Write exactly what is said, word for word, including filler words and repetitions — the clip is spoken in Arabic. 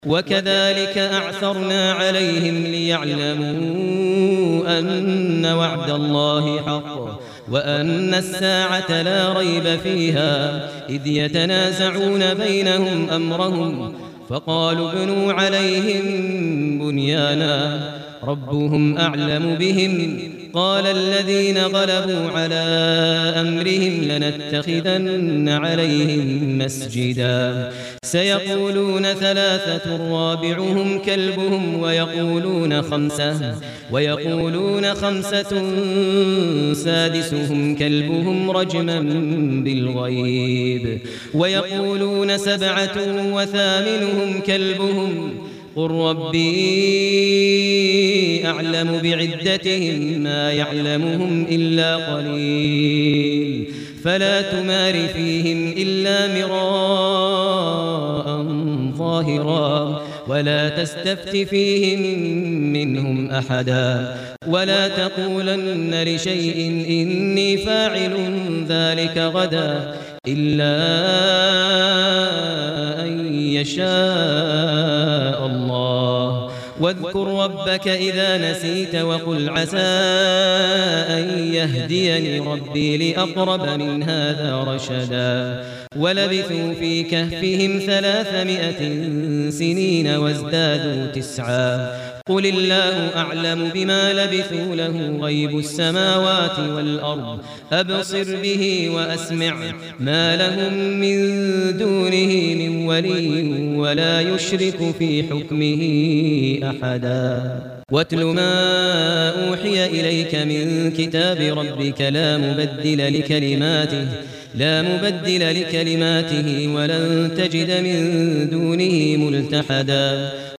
وكذلك أعثرنا عليهم ليعلموا أن وعد الله حق وأن الساعة لا ريب فيها إذ يتنازعون بينهم أمرهم فقالوا ابنوا عليهم بنيانا ربهم أعلم بهم قال الذين غلبوا على أمرهم لنتخذن عليهم مسجدا سيقولون ثلاثة رابعهم كلبهم ويقولون خمسة ويقولون خمسة سادسهم كلبهم رجما بالغيب ويقولون سبعة وثامنهم كلبهم قل ربي أعلم بعدتهم ما يعلمهم إلا قليل فلا تمار فيهم إلا مراء ظاهرا ولا تستفت فيهم منهم أحدا ولا تقولن لشيء إني فاعل ذلك غدا إلا أن يشاء الله واذكر ربك إذا نسيت وقل عسى أن يهديني ربي لأقرب من هذا رشدا ولبثوا في كهفهم ثلاثمائة سنين وازدادوا تسعا قل الله أعلم بما لبثوا له غيب السماوات والأرض أبصر به وأسمع ما لهم من دونه من ولي ولا يشرك في حكمه أحدا واتل ما أوحي إليك من كتاب ربك لا مبدل لكلماته لا مبدل لكلماته ولن تجد من دونه ملتحدا